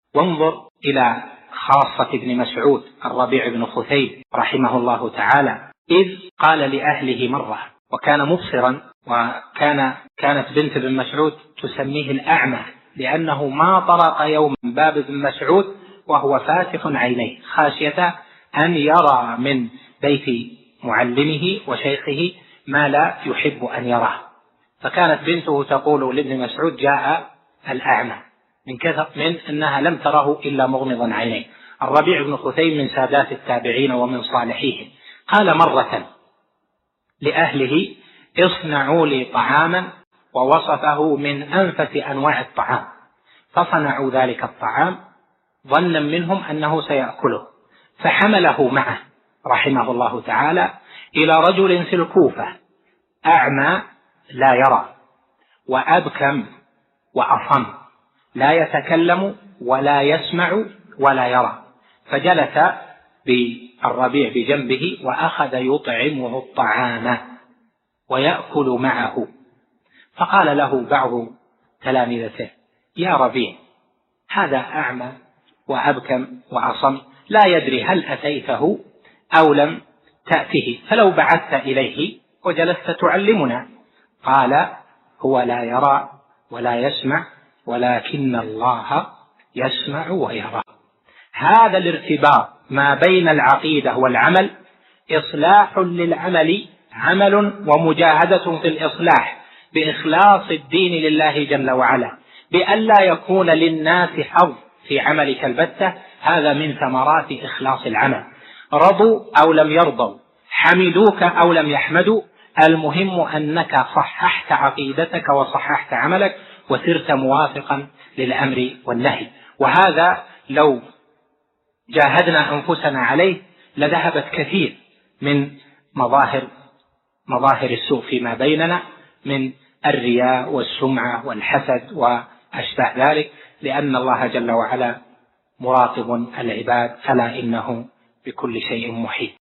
وانظر إلى خاصة ابن مسعود الربيع بن خثيم رحمه الله تعالى، إذ قال لأهله مرة، وكان مبصرا، وكانت بنت ابن مسعود تسميه الأعمى، لأنه ما طرق يوم باب ابن مسعود وهو فاتح عينيه خاشية أن يرى من بيت معلمه وشيخه ما لا يحب أن يراه. فكانت بنته تقول لابن مسعود: جاء الأعمى، من كثر من أنها لم تره إلا مغمضا عينيه. الربيع بن خثيم من سادات التابعين ومن صالحيهم، قال مرة لأهله: اصنعوا لي طعاما، ووصفه من أنفس أنواع الطعام، فصنعوا ذلك الطعام ظنا منهم أنه سيأكله، فحمله معه رحمه الله تعالى إلى رجل في الكوفة أعمى لا يرى، وأبكم وأصم، لا يتكلم ولا يسمع ولا يرى، فجلس بالربيع بجنبه وأخذ يطعمه الطعام ويأكل معه. فقال له بعض تلامذته: يا ربيع، هذا أعمى وأبكم وأصم، لا يدري هل أتيته أو لم تأته، فلو بعثت إليه وجلست تعلمنا. قال: هو لا يرى ولا يسمع، ولكن الله يسمع ويرى. هذا الارتباط ما بين العقيدة والعمل إصلاح للعمل، عمل ومجاهدة في الإصلاح بإخلاص الدين لله جل وعلا، بألا يكون للناس حظ في عملك البتة. هذا من ثمرات إخلاص العمل. رضوا أو لم يرضوا، حمدوك أو لم يحمدوا، المهم أنك صححت عقيدتك وصححت عملك وسرت موافقا للأمر والنهي. وهذا لو جاهدنا أنفسنا عليه لذهبت كثير من مظاهر السوء فيما بيننا من الرياء والسمعة والحسد وأشباه ذلك، لأن الله جل وعلا مراقب العباد، ألا إنه بكل شيء محيط.